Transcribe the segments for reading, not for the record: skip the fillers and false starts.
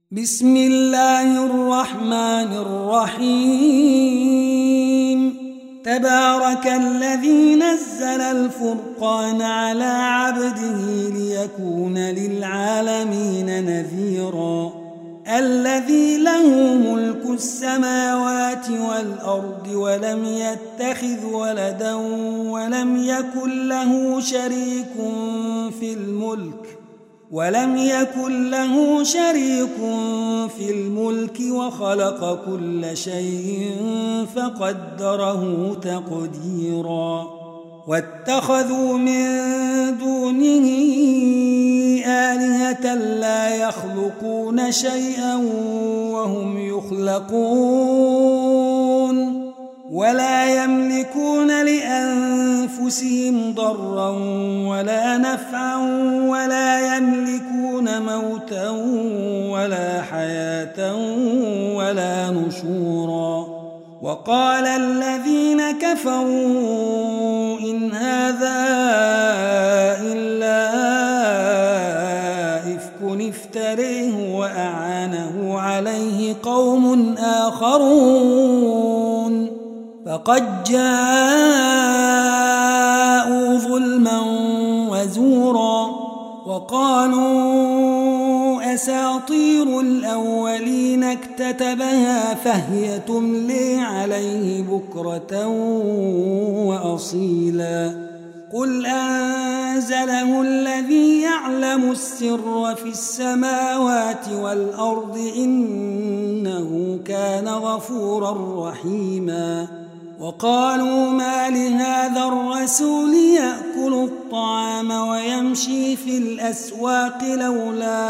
بسم الله الرحمن الرحيم تبارك الذي نزل الفرقان على عبده ليكون للعالمين نذيرا الذي له ملك السماوات والأرض ولم يتخذ ولدا ولم يكن له شريك في الملك وخلق كل شيء فقدره تقديرا واتخذوا من دونه آلهة لا يخلقون شيئا وهم يخلقون ولا يملكون لأنفسهم ضرا ولا نفعا ولا يملكون موتا ولا حياة ولا نشورا وقال الذين كفروا إن هذا إلا إفك افتريه وأعانه عليه قوم آخرون فقد جاءوا ظلما وزورا وقالوا أساطير الأولين اكتتبها فهي تملي عليه بكرة وأصيلا قل أنزله الذي يعلم السر في السماوات والأرض إنه كان غفورا رحيما وقالوا ما لهذا الرسول يأكل الطعام ويمشي في الأسواق لولا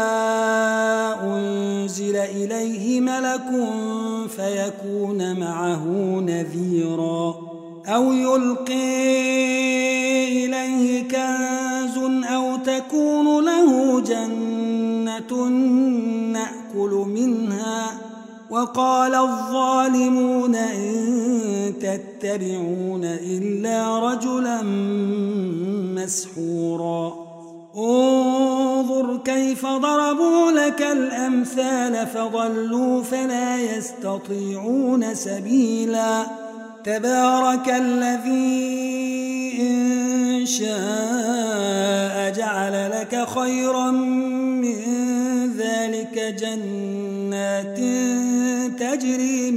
أنزل إليه ملك فيكون معه نذيرا أو يلقي إليه كنز أو تكون له جنة نأكل منها وقال الظالمون إن تتبعون إلا رجلا مسحورا انظر كيف ضربوا لك الأمثال فضلوا فلا يستطيعون سبيلا تبارك الذي إن شاء جعل لك خيرا من ذلك جنات تجري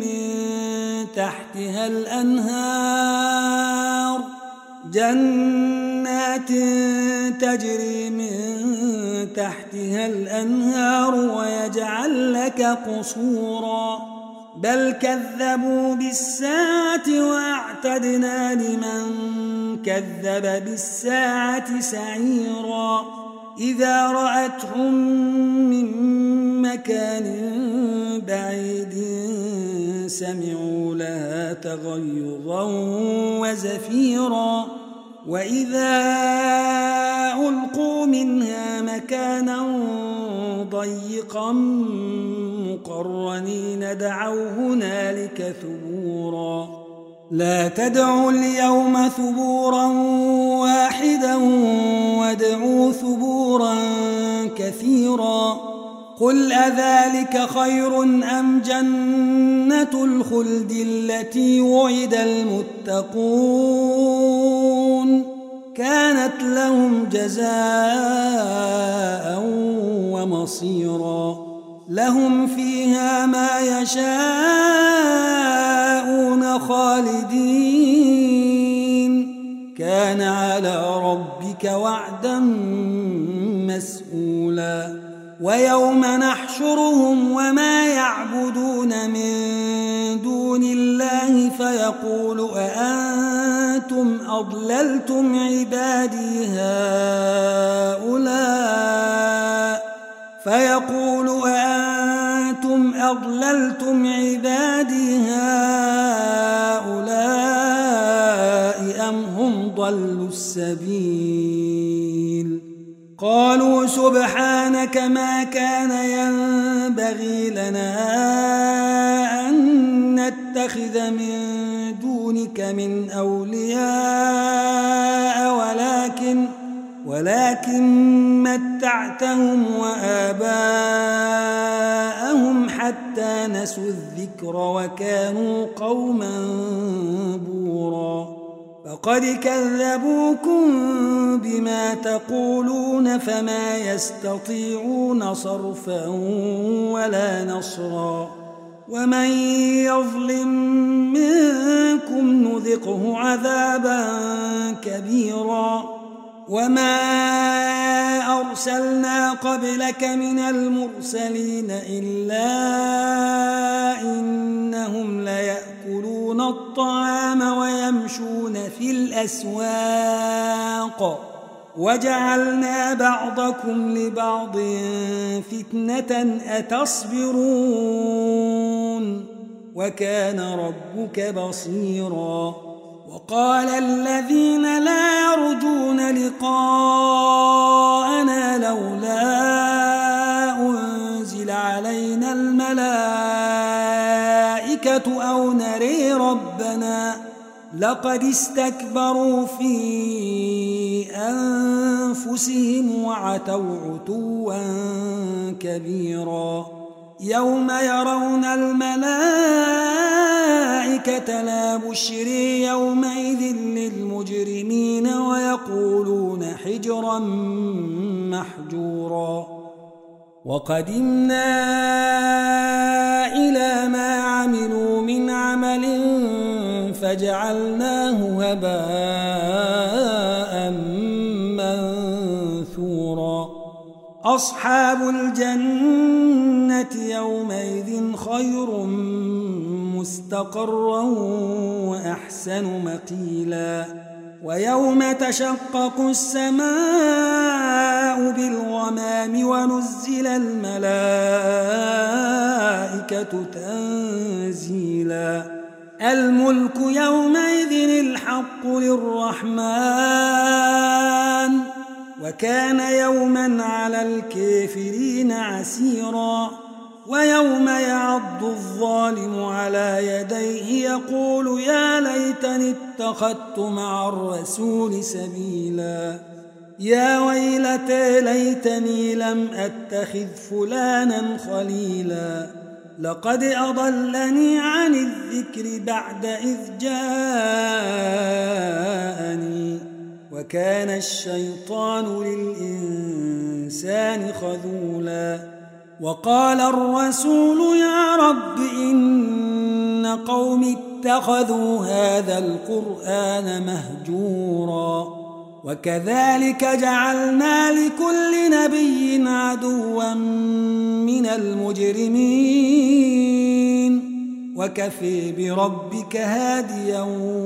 من تحتها الأنهار ويجعل لك قصورا بل كذبوا بالساعة وأعتدنا لمن كذب بالساعة سعيرا إذا رأتهم من مكان بعيد سمعوا لها تغيظا وزفيرا وإذا ألقوا منها مكانا ضيقا مقرنين دعوا هنالك ثبورا لا تدعوا اليوم ثبورا واحدا وادعوا ثبورا كثيرا قل أذلك خير أم جنة الخلد التي وعد المتقون كانت لهم جزاء ومصيرا لهم فيها ما يشاءون خالدين كان على ربك وعدا مسئولا ويوم نحشرهم وما يعبدون من دون الله فيقول أأنتم أضللتم عبادي هؤلاء أم هم ضلوا السبيل قالوا سبحانك ما كان ينبغي لنا أن نتخذ من دونك من أولياء ولكن متعتهم وآباءهم حتى نسوا الذكر وكانوا قوما بورا فقد كذبوكم بما تقولون فما يستطيعون صرفا ولا نصرا ومن يظلم منكم نذقه عذابا كبيرا وما أرسلنا قبلك من المرسلين إلا إنهم ليأكلون الطعام ويمشون في الأسواق وجعلنا بعضكم لبعض فتنة أتصبرون وكان ربك بصيرا وقال الذين لا يرجون لقاءنا لولا أنزل علينا الملائكة أو نري ربنا لقد استكبروا في أنفسهم وعتوا عتوا كبيرا يوم يرون الملائكة لا بشري يومئذ للمجرمين ويقولون حجرا محجورا وقدمنا إلى ما عملوا من عمل فجعلناه هباء منثورا أصحاب الجنة يومئذ خير مستقرا وأحسن مقيلا ويوم تشقق السماء بالغمام ونزل الملائكة تنزيلا الملك يومئذ الحق للرحمن وكان يوما على الكافرين عسيرا ويوم يعض الظالم على يديه يقول يا ليتني اتخذت مع الرسول سبيلا يا ويلتى ليتني لم أتخذ فلانا خليلا لقد أضلني عن الذكر بعد إذ جاءني وكان الشيطان للإنسان خذولا وقال الرسول يا رب إن قوم اتخذوا هذا القرآن مهجورا وكذلك جعلنا لكل نبي عدوا من المجرمين وكفي بربك هاديا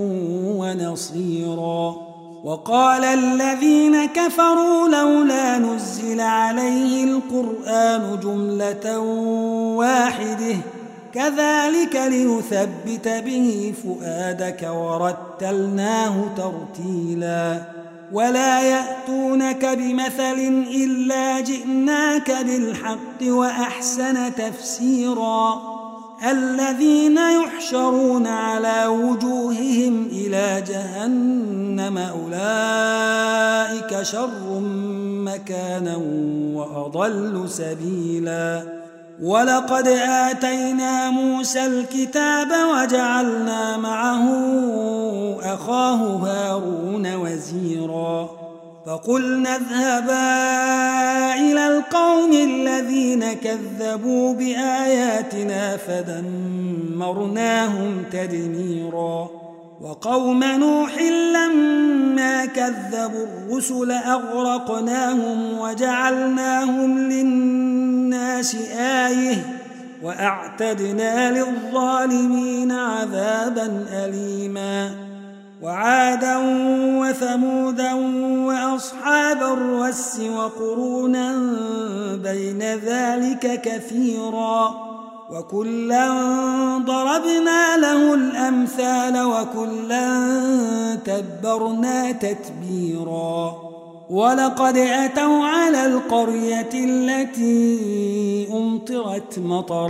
ونصيرا وقال الذين كفروا لولا نزل عليه القرآن جملة واحدة كذلك لنثبت به فؤادك ورتلناه ترتيلا ولا يأتونك بمثل إلا جئناك بالحق وأحسن تفسيرا الذين يحشرون على وجوههم إلى جهنم أولئك شر مكانا وأضل سبيلا ولقد آتينا موسى الكتاب وجعلنا معه أخاه هارون وزيرا فقلنا اذهبا إلى القوم الذين كذبوا بآياتنا فدمرناهم تدميرا وقوم نوح لما كذبوا الرسل أغرقناهم وجعلناهم للناس آية وأعتدنا للظالمين عذابا أليما وعادا وثمودا وأصحاب الرس وقرونا بين ذلك كثيرا وكلا ضربنا له الأمثال وكلا تبرنا تتبيرا ولقد أتوا على القرية التي أمطرت مطر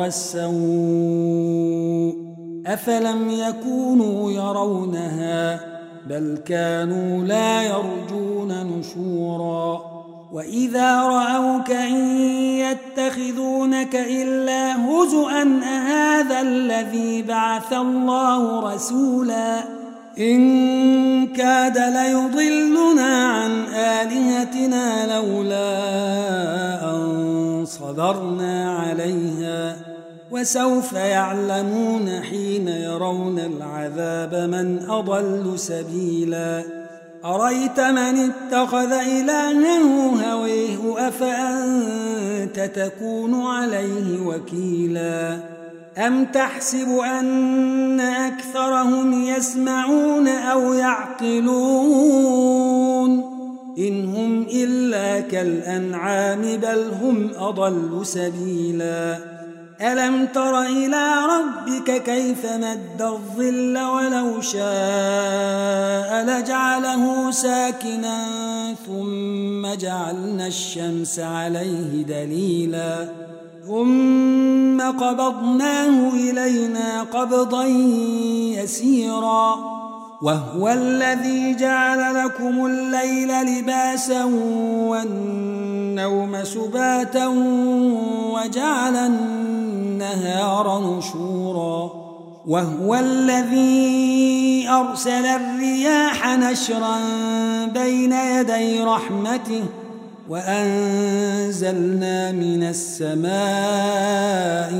السوء أفلم يكونوا يرونها بل كانوا لا يرجون نشورا وإذا رأوك إن يتخذونك إلا هزؤا من أهذا الذي بعث الله رسولا إن كاد ليضلنا عن آلهتنا لولا أن صبرنا عليها وسوف يعلمون حين يرون العذاب من أضل سبيلا أريت من اتخذ إلهه هويه أفأنت تكون عليه وكيلا أم تحسب أن أكثرهم يسمعون أو يعقلون إن هم إلا كالأنعام بل هم أضل سبيلا ألم تر إلى ربك كيف مد الظل ولو شاء لجعله ساكنا ثم جعلنا الشمس عليه دليلا ثم قبضناه إلينا قبضا يسيرا وهو الذي جعل لكم الليل لباسا والنوم سباتا وجعل النهار نشورا وهو الذي أرسل الرياح نشرا بين يدي رحمته وأنزلنا من السماء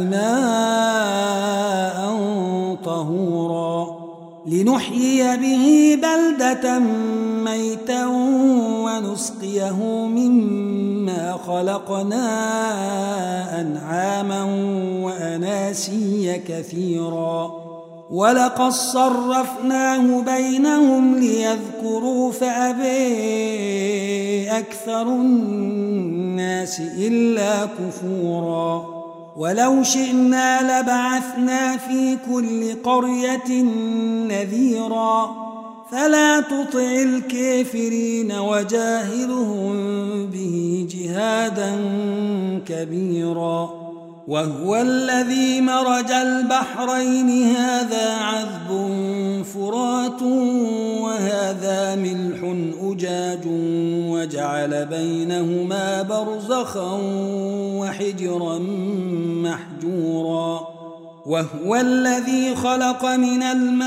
ماء طهورا لنحيي به بلدة ميتا ونسقيه مما خلقنا أنعاما وأناسيا كثيرا ولقد صرفناه بينهم ليذكروا فأبى أكثر الناس إلا كفورا ولو شئنا لبعثنا في كل قرية نذيرا فلا تطع الكافرين وجاهدهم به جهادا كبيرا وهو الذي مرج البحرين هذا عذب فرات وهذا ملح أجاج وجعل بينهما برزخا وحجرا محجورا وهو الذي خلق من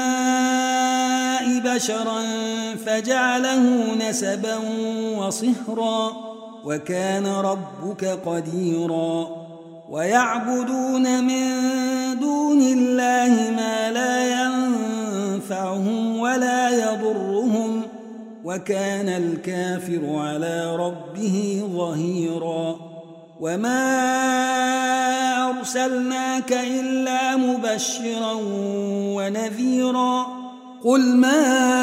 الماء بشرا فجعله نسبا وصهرا وكان ربك قديرا ويعبدون من دون الله ما لا ينفعهم ولا يضرهم وكان الكافر على ربه ظهيرا وما أرسلناك إلا مبشرا ونذيرا قل ما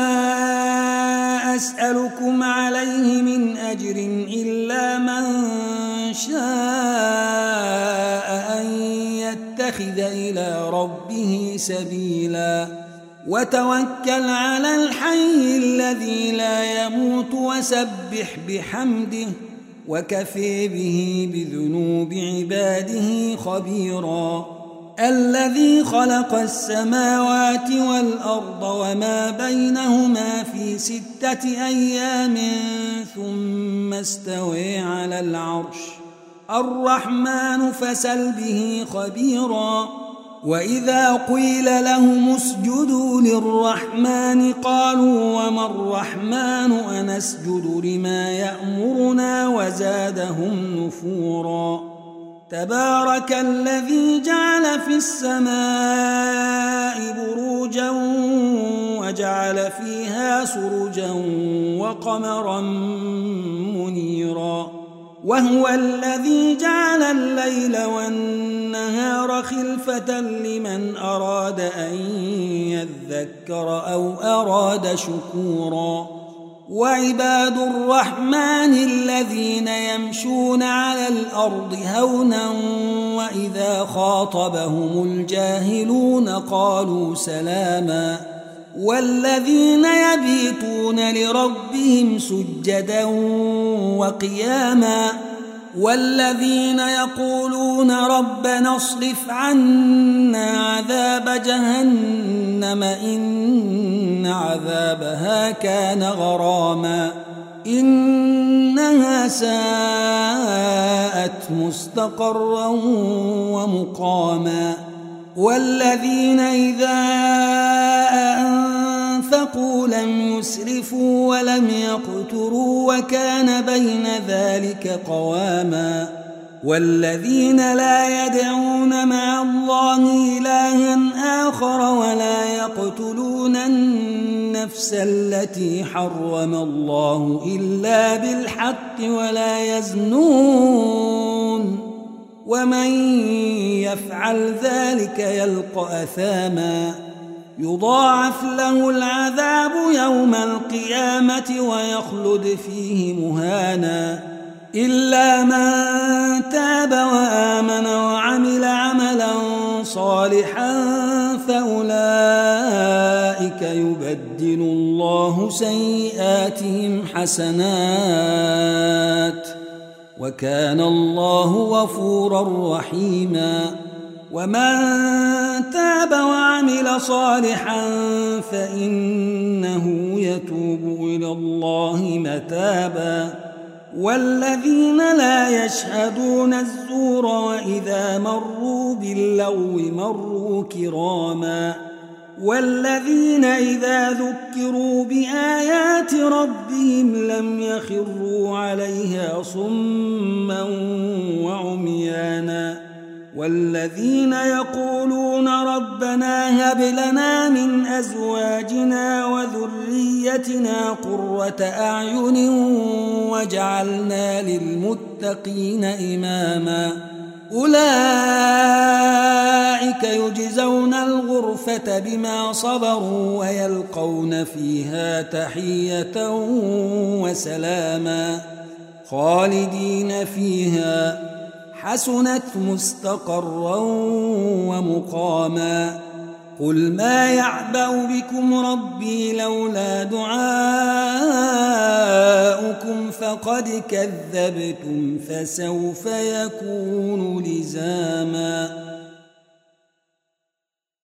أسألكم عليه من أجر إلا من شاء أن يتخذ إلى ربه سبيلا وتوكل على الحي الذي لا يموت وسبح بحمده وكفى به بذنوب عباده خبيرا الذي خلق السماوات والأرض وما بينهما في 6 أيام ثم استوى على العرش الرحمن فسل به خبيرا وإذا قيل لهم اسجدوا للرحمن قالوا وما الرحمن أنسجد لما يأمرنا وزادهم نفورا تبارك الذي جعل في السماء بروجا وجعل فيها سرجا وقمرا منيرا وهو الذي جعل الليل والنهار خلفة لمن أراد أن يذكر أو أراد شكورا وعباد الرحمن الذين يمشون على الأرض هونا وإذا خاطبهم الجاهلون قالوا سلاما والذين يبيتون لربهم سجدا وقياما والذين يقولون ربنا اصرف عنا عذاب جهنم إن عذابها كان غراما إنها ساءت مستقرا ومقاما والذين إذا أنفقوا لم يسرفوا ولم يقتروا وكان بين ذلك قواما والذين لا يدعون مع الله إلها آخر ولا يقتلون النفس التي حرم الله إلا بالحق ولا يزنون ومن يفعل ذلك يلقى أثاما يضاعف له العذاب يوم القيامة ويخلد فيه مهانا إلا من تاب وآمن وعمل عملا صالحا فأولئك يبدل الله سيئاتهم حسنات وكان الله غفورا رحيما ومن تاب وعمل صالحا فإنه يتوب إلى الله متابا والذين لا يشهدون الزور وإذا مروا باللغو مروا كراما والذين إذا ذكروا بآيات ربهم لم يخروا عليها صما وعميانا والذين يقولون ربنا هب لنا من أزواجنا وذريتنا قرة أعين وجعلنا للمتقين إماما أولئك يجزون الغرفة بما صبروا ويلقون فيها تحية وسلاما خالدين فيها حسنت مستقرا ومقاما قل ما يعبأ بكم ربي لولا دعاؤكم فقد كذبتم فسوف يكون لزاما